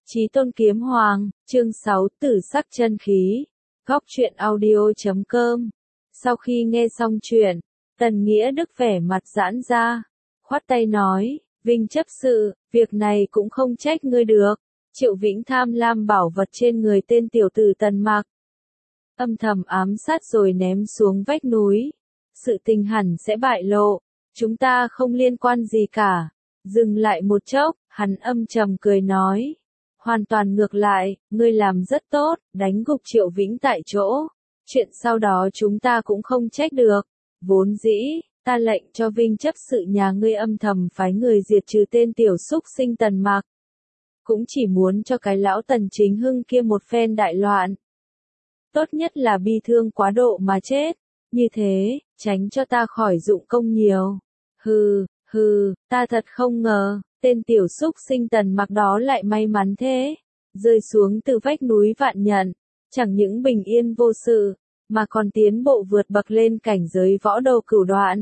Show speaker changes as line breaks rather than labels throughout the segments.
Chí Tôn Kiếm Hoàng, chương 6, Tử Sắc Chân Khí. Góc truyện audio.com. Sau khi nghe xong chuyện, Tần Nghĩa Đức vẻ mặt giãn ra, khoát tay nói, Vinh chấp sự, việc này cũng không trách ngươi được. Triệu Vĩnh tham lam bảo vật trên người tên tiểu tử Tần Mặc, âm thầm ám sát rồi ném xuống vách núi. Sự tình hẳn sẽ bại lộ, chúng ta không liên quan gì cả. Dừng lại một chốc, hắn âm trầm cười nói. Hoàn toàn ngược lại, ngươi làm rất tốt, đánh gục Triệu Vĩnh tại chỗ. Chuyện sau đó chúng ta cũng không trách được. Vốn dĩ, ta lệnh cho Vinh chấp sự nhà ngươi âm thầm phái người diệt trừ tên tiểu xúc sinh Tần Mặc. Cũng chỉ muốn cho cái lão Tần Chính Hưng kia một phen đại loạn. Tốt nhất là bi thương quá độ mà chết. Như thế, tránh cho ta khỏi dụng công nhiều. Ta thật không ngờ, tên tiểu xúc sinh Tần Mặc đó lại may mắn thế. Rơi xuống từ vách núi Vạn Nhận, chẳng những bình yên vô sự, mà còn tiến bộ vượt bậc lên cảnh giới võ đầu cửu đoạn.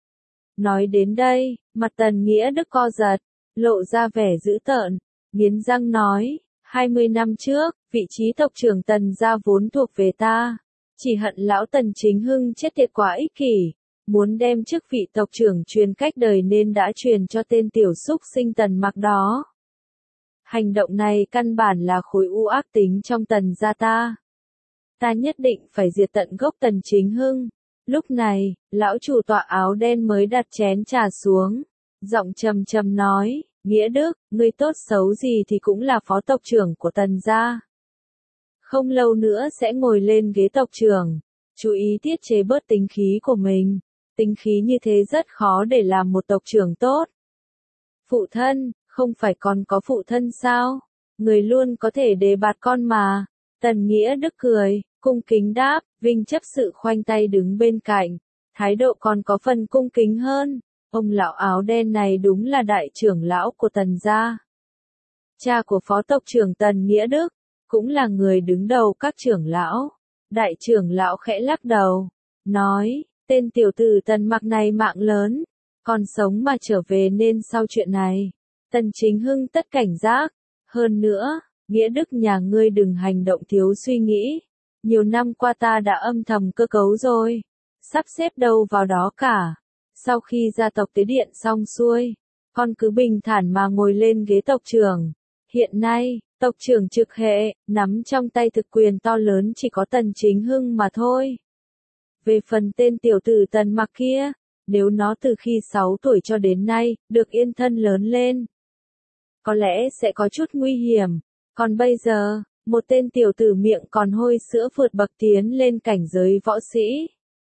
Nói đến đây, mặt Tần Nghĩa Đức co giật, lộ ra vẻ dữ tợn, nghiến răng nói, 20 năm trước, vị trí tộc trưởng Tần gia vốn thuộc về ta. Chỉ hận lão Tần Chính Hưng chết tiệt quá ích kỷ, muốn đem chức vị tộc trưởng truyền cách đời nên đã truyền cho tên tiểu xúc sinh Tần Mặc đó. Hành động này căn bản là khối u ác tính trong Tần gia ta. Ta nhất định phải diệt tận gốc Tần Chính Hưng. Lúc này, lão chủ tọa áo đen mới đặt chén trà xuống, giọng trầm trầm nói, Nghĩa Đức, ngươi tốt xấu gì thì cũng là phó tộc trưởng của Tần gia. Không lâu nữa sẽ ngồi lên ghế tộc trưởng, chú ý tiết chế bớt tính khí của mình. Tính khí như thế rất khó để làm một tộc trưởng tốt. Phụ thân, không phải còn có phụ thân sao? Người luôn có thể đề bạt con mà. Tần Nghĩa Đức cười, cung kính đáp, Vinh chấp sự khoanh tay đứng bên cạnh. Thái độ còn có phần cung kính hơn. Ông lão áo đen này đúng là đại trưởng lão của Tần gia. Cha của phó tộc trưởng Tần Nghĩa Đức, cũng là người đứng đầu các trưởng lão. Đại trưởng lão khẽ lắc đầu, nói, tên tiểu tử Tần Mặc này mạng lớn, còn sống mà trở về nên sau chuyện này, Tần Chính Hưng tất cảnh giác. Hơn nữa, Nghĩa Đức nhà ngươi đừng hành động thiếu suy nghĩ. Nhiều năm qua ta đã âm thầm cơ cấu rồi, sắp xếp đâu vào đó cả. Sau khi gia tộc tế điện xong xuôi, con cứ bình thản mà ngồi lên ghế tộc trưởng. Hiện nay, tộc trưởng trực hệ, nắm trong tay thực quyền to lớn chỉ có Tần Chính Hưng mà thôi. Về phần tên tiểu tử Tần Mặc kia, nếu nó từ khi 6 tuổi cho đến nay, được yên thân lớn lên, có lẽ sẽ có chút nguy hiểm. Còn bây giờ, một tên tiểu tử miệng còn hôi sữa vượt bậc tiến lên cảnh giới võ sĩ.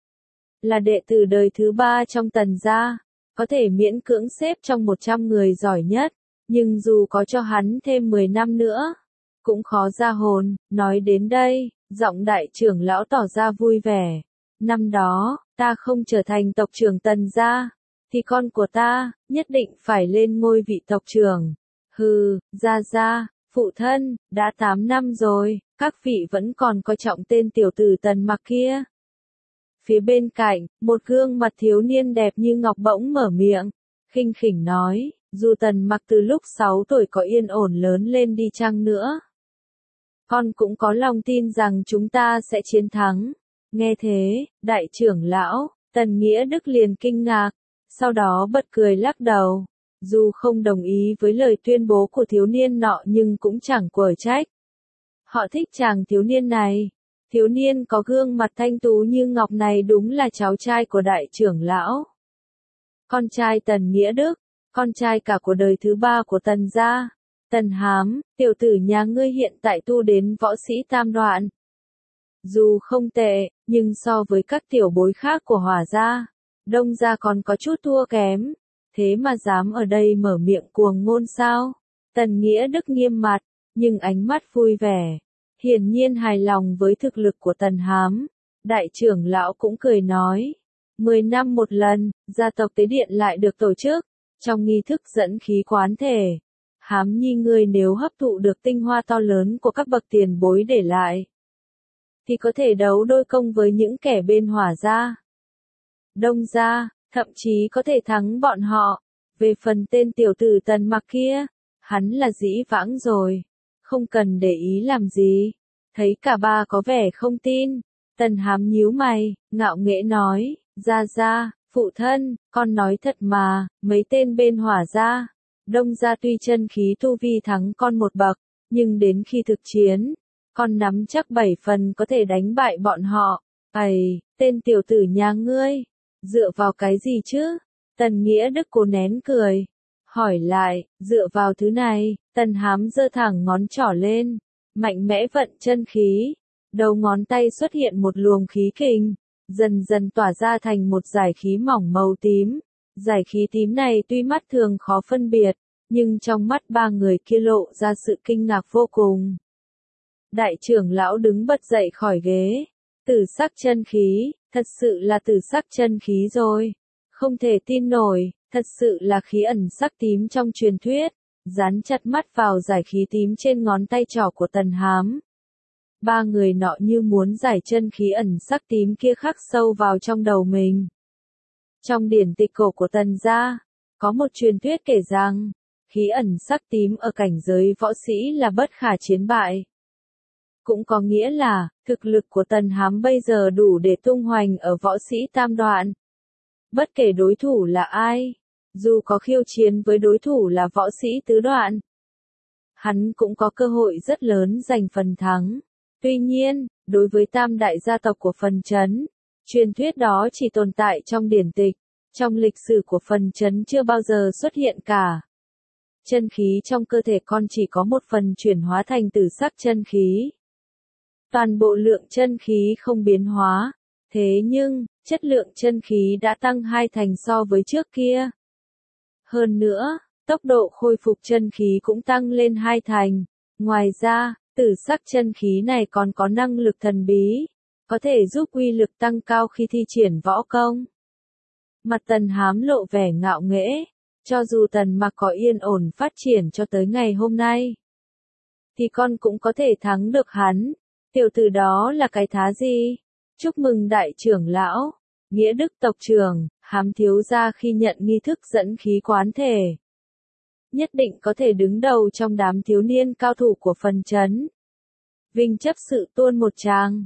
Là đệ tử đời thứ 3 trong Tần gia, có thể miễn cưỡng xếp trong 100 người giỏi nhất, nhưng dù có cho hắn thêm 10 năm nữa, cũng khó ra hồn. Nói đến đây, giọng đại trưởng lão tỏ ra vui vẻ. Năm đó, ta không trở thành tộc trưởng Tần gia, thì con của ta, nhất định phải lên ngôi vị tộc trưởng. Gia, phụ thân, đã 8 năm rồi, các vị vẫn còn coi trọng tên tiểu tử Tần Mặc kia. Phía bên cạnh, một gương mặt thiếu niên đẹp như ngọc bỗng mở miệng, khinh khỉnh nói, dù Tần Mặc từ lúc 6 tuổi có yên ổn lớn lên đi chăng nữa, con cũng có lòng tin rằng chúng ta sẽ chiến thắng. Nghe thế, đại trưởng lão, Tần Nghĩa Đức liền kinh ngạc, sau đó bật cười lắc đầu. Dù không đồng ý với lời tuyên bố của thiếu niên nọ nhưng cũng chẳng quở trách. Họ thích chàng thiếu niên này. Thiếu niên có gương mặt thanh tú như ngọc này đúng là cháu trai của đại trưởng lão. Con trai Tần Nghĩa Đức, con trai cả của đời thứ 3 của Tần gia. Tần Hám, tiểu tử nhà ngươi hiện tại tu đến võ sĩ tam đoạn. Dù không tệ, nhưng so với các tiểu bối khác của Hỏa gia, Đông gia còn có chút thua kém. Thế mà dám ở đây mở miệng cuồng ngôn sao? Tần Nghĩa Đức nghiêm mặt, nhưng ánh mắt vui vẻ. Hiển nhiên hài lòng với thực lực của Tần Hám. Đại trưởng lão cũng cười nói. 10 năm một lần, gia tộc tế điện lại được tổ chức. Trong nghi thức dẫn khí quán thể. Hám nhi ngươi nếu hấp thụ được tinh hoa to lớn của các bậc tiền bối để lại, thì có thể đấu đôi công với những kẻ bên Hỏa gia, Đông gia, thậm chí có thể thắng bọn họ. Về phần tên tiểu tử Tần Mặc kia, hắn là dĩ vãng rồi. không cần để ý làm gì. Thấy cả ba có vẻ không tin, Tần Hám nhíu mày, ngạo nghễ nói, ra, phụ thân, con nói thật mà, mấy tên bên Hỏa gia, Đông gia tuy chân khí tu vi thắng con một bậc, nhưng đến khi thực chiến, con nắm chắc 7 phần có thể đánh bại bọn họ. Ầy, tên tiểu tử nhà ngươi, dựa vào cái gì chứ? Tần Nghĩa Đức cố nén cười, hỏi lại, dựa vào thứ này. Tần Hám giơ thẳng ngón trỏ lên, mạnh mẽ vận chân khí, đầu ngón tay xuất hiện một luồng khí kình, dần dần tỏa ra thành một dải khí mỏng màu tím. Dải khí tím này tuy mắt thường khó phân biệt, nhưng trong mắt ba người kia lộ ra sự kinh ngạc vô cùng. Đại trưởng lão đứng bật dậy khỏi ghế, tử sắc chân khí, thật sự là tử sắc chân khí rồi, không thể tin nổi, thật sự là khí ẩn sắc tím trong truyền thuyết. Dán chặt mắt vào dải khí tím trên ngón tay trỏ của Tần Hám. Ba người nọ như muốn giải chân khí ẩn sắc tím kia khắc sâu vào trong đầu mình. Trong điển tịch cổ của Tần gia, có một truyền thuyết kể rằng, khí ẩn sắc tím ở cảnh giới võ sĩ là bất khả chiến bại. Cũng có nghĩa là, thực lực của Tần Hám bây giờ đủ để tung hoành ở võ sĩ tam đoạn. Bất kể đối thủ là ai, dù có khiêu chiến với đối thủ là võ sĩ tứ đoạn, hắn cũng có cơ hội rất lớn giành phần thắng. Tuy nhiên, đối với tam đại gia tộc của Phần Trấn, truyền thuyết đó chỉ tồn tại trong điển tịch, trong lịch sử của Phần Trấn chưa bao giờ xuất hiện cả. Chân khí trong cơ thể con chỉ có một phần chuyển hóa thành tử sắc chân khí. Toàn bộ lượng chân khí không biến hóa, thế nhưng, chất lượng chân khí đã tăng 2 thành so với trước kia. Hơn nữa, tốc độ khôi phục chân khí cũng tăng lên 2 thành. Ngoài ra, tử sắc chân khí này còn có năng lực thần bí, có thể giúp uy lực tăng cao khi thi triển võ công. Mặt Tần Hám lộ vẻ ngạo nghễ, cho dù Tần Mặc có yên ổn phát triển cho tới ngày hôm nay, thì con cũng có thể thắng được hắn. Tiểu tử đó là cái thá gì? Chúc mừng đại trưởng lão, Nghĩa Đức tộc trưởng, Hám thiếu gia khi nhận nghi thức dẫn khí quán thể. Nhất định có thể đứng đầu trong đám thiếu niên cao thủ của Phần Trấn. Vinh chấp sự tuôn một tràng.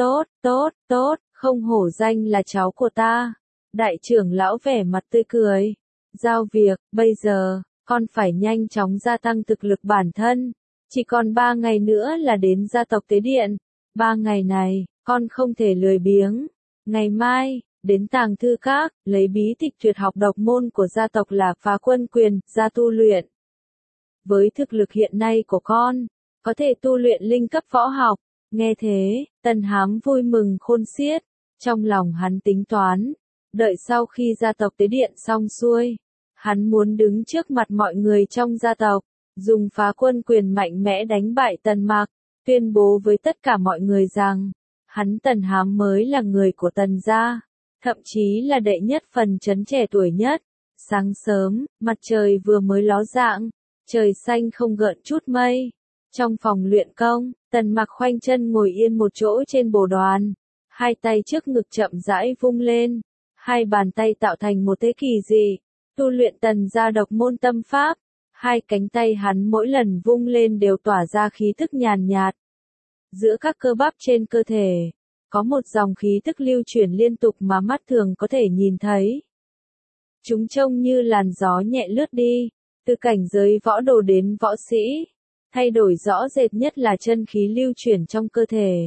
Tốt, không hổ danh là cháu của ta. Đại trưởng lão vẻ mặt tươi cười. Giao việc, bây giờ, con phải nhanh chóng gia tăng thực lực bản thân. Chỉ còn 3 ngày nữa là đến gia tộc tế điện. 3 ngày này, con không thể lười biếng. Ngày mai, đến Tàng Thư Các, lấy bí tịch tuyệt học độc môn của gia tộc là Phá Quân Quyền, ra tu luyện. Với thực lực hiện nay của con, có thể tu luyện linh cấp võ học. Nghe thế, Tần Hám vui mừng khôn xiết. Trong lòng hắn tính toán, đợi sau khi gia tộc tế điện xong xuôi, hắn muốn đứng trước mặt mọi người trong gia tộc, dùng Phá Quân Quyền mạnh mẽ đánh bại Tần Mặc, tuyên bố với tất cả mọi người rằng, hắn Tần Hám mới là người của Tần gia, thậm chí là đệ nhất Phần Trấn trẻ tuổi nhất. Sáng sớm, mặt trời vừa mới ló dạng, trời xanh không gợn chút mây. Trong phòng luyện công, Tần Mặc khoanh chân ngồi yên một chỗ trên bồ đoàn, hai tay trước ngực chậm rãi vung lên, hai bàn tay tạo thành một thế kỳ dị, tu luyện Tần gia độc môn tâm pháp. Hai cánh tay hắn mỗi lần vung lên đều tỏa ra khí tức nhàn nhạt. Giữa các cơ bắp trên cơ thể, có một dòng khí tức lưu chuyển liên tục mà mắt thường có thể nhìn thấy. Chúng trông như làn gió nhẹ lướt đi, từ cảnh giới võ đồ đến võ sĩ. Thay đổi rõ rệt nhất là chân khí lưu chuyển trong cơ thể.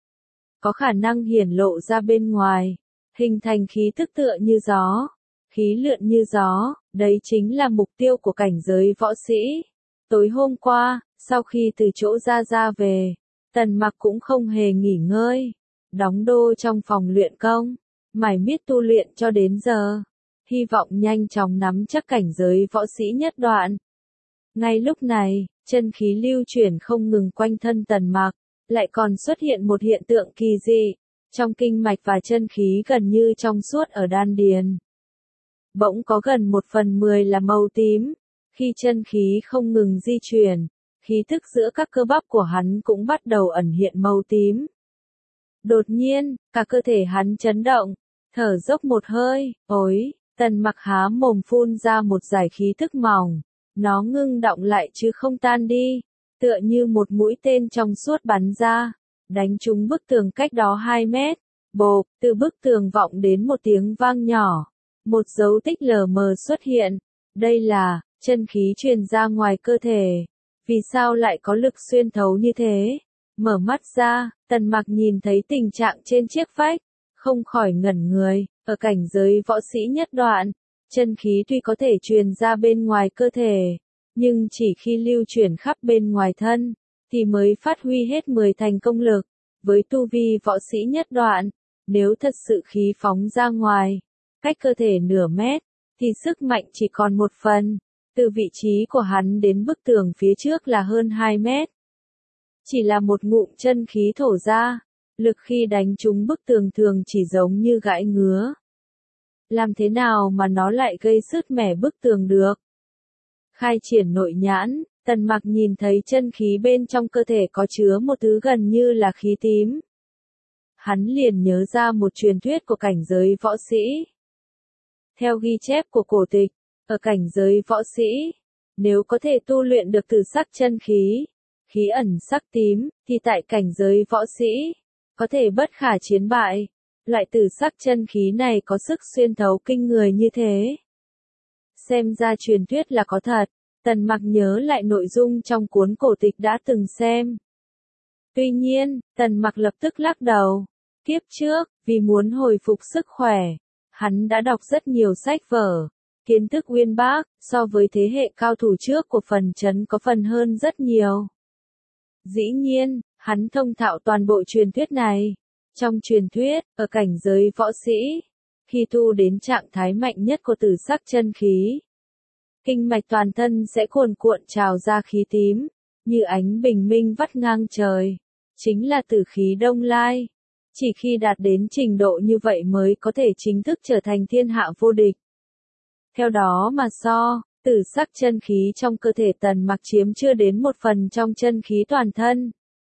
Có khả năng hiển lộ ra bên ngoài, hình thành khí tức tựa như gió, khí lượn như gió, đấy chính là mục tiêu của cảnh giới võ sĩ. Tối hôm qua, sau khi từ chỗ ra về, Tần Mặc cũng không hề nghỉ ngơi, đóng đô trong phòng luyện công, mải miết tu luyện cho đến giờ, hy vọng nhanh chóng nắm chắc cảnh giới võ sĩ nhất đoạn. Ngay lúc này, chân khí lưu chuyển không ngừng quanh thân Tần Mặc, lại còn xuất hiện một hiện tượng kỳ dị, trong kinh mạch và chân khí gần như trong suốt ở đan điền. Bỗng có gần 1/10 là màu tím, khi chân khí không ngừng di chuyển, khí tức giữa các cơ bắp của hắn cũng bắt đầu ẩn hiện màu tím. Đột nhiên, cả cơ thể hắn chấn động, thở dốc một hơi, ối, Tần Mặc há mồm phun ra một dải khí tức mỏng, nó ngưng đọng lại chứ không tan đi, tựa như một mũi tên trong suốt bắn ra, đánh trúng bức tường cách đó 2 mét. Bộp, từ bức tường vọng đến một tiếng vang nhỏ. Một dấu tích lờ mờ xuất hiện. Đây là, chân khí truyền ra ngoài cơ thể. Vì sao lại có lực xuyên thấu như thế? Mở mắt ra, Tần Mặc nhìn thấy tình trạng trên chiếc vách, không khỏi ngẩn người. Ở cảnh giới võ sĩ nhất đoạn, chân khí tuy có thể truyền ra bên ngoài cơ thể, nhưng chỉ khi lưu chuyển khắp bên ngoài thân, thì mới phát huy hết 10 thành công lực. Với tu vi võ sĩ nhất đoạn, nếu thật sự khí phóng ra ngoài, cách cơ thể nửa mét, thì sức mạnh chỉ còn 1 phần. Từ vị trí của hắn đến bức tường phía trước là hơn 2 mét. Chỉ là một ngụm chân khí thổ ra, lực khi đánh trúng bức tường thường chỉ giống như gãi ngứa. Làm thế nào mà nó lại gây sứt mẻ bức tường được? Khai triển nội nhãn, Tần Mặc nhìn thấy chân khí bên trong cơ thể có chứa một thứ gần như là khí tím. Hắn liền nhớ ra một truyền thuyết của cảnh giới võ sĩ. Theo ghi chép của cổ tịch, ở cảnh giới võ sĩ, nếu có thể tu luyện được tử sắc chân khí, khí ẩn sắc tím, thì tại cảnh giới võ sĩ, có thể bất khả chiến bại. Loại tử sắc chân khí này có sức xuyên thấu kinh người như thế. Xem ra truyền thuyết là có thật, Tần Mặc nhớ lại nội dung trong cuốn cổ tịch đã từng xem. Tuy nhiên, Tần Mặc lập tức lắc đầu. Kiếp trước, vì muốn hồi phục sức khỏe, hắn đã đọc rất nhiều sách vở, kiến thức uyên bác, so với thế hệ cao thủ trước của phần chấn có phần hơn rất nhiều. Dĩ nhiên, hắn thông thạo toàn bộ truyền thuyết này. Trong truyền thuyết, ở cảnh giới võ sĩ, khi tu đến trạng thái mạnh nhất của tử sắc chân khí, kinh mạch toàn thân sẽ cuồn cuộn trào ra khí tím, như ánh bình minh vắt ngang trời. Chính là tử khí Đông Lai. Chỉ khi đạt đến trình độ như vậy mới có thể chính thức trở thành thiên hạ vô địch. Theo đó mà tử sắc chân khí trong cơ thể Tần Mặc chiếm chưa đến 1 phần trong chân khí toàn thân.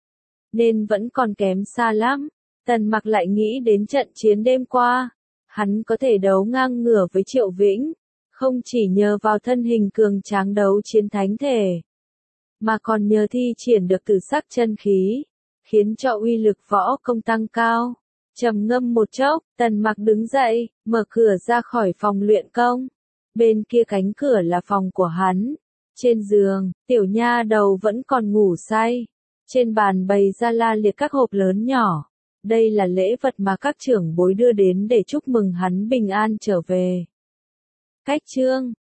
Nên vẫn còn kém xa lắm. Tần Mặc lại nghĩ đến trận chiến đêm qua. Hắn có thể đấu ngang ngửa với Triệu Vĩnh, không chỉ nhờ vào thân hình cường tráng đấu chiến thánh thể, mà còn nhờ thi triển được tử sắc chân khí, khiến cho uy lực võ công tăng cao. Trầm ngâm một chốc, Tần Mặc đứng dậy, mở cửa ra khỏi phòng luyện công. Bên kia cánh cửa là phòng của hắn. Trên giường, tiểu nha đầu vẫn còn ngủ say. Trên bàn bày ra la liệt các hộp lớn nhỏ. Đây là lễ vật mà các trưởng bối đưa đến để chúc mừng hắn bình an trở về. Cách chương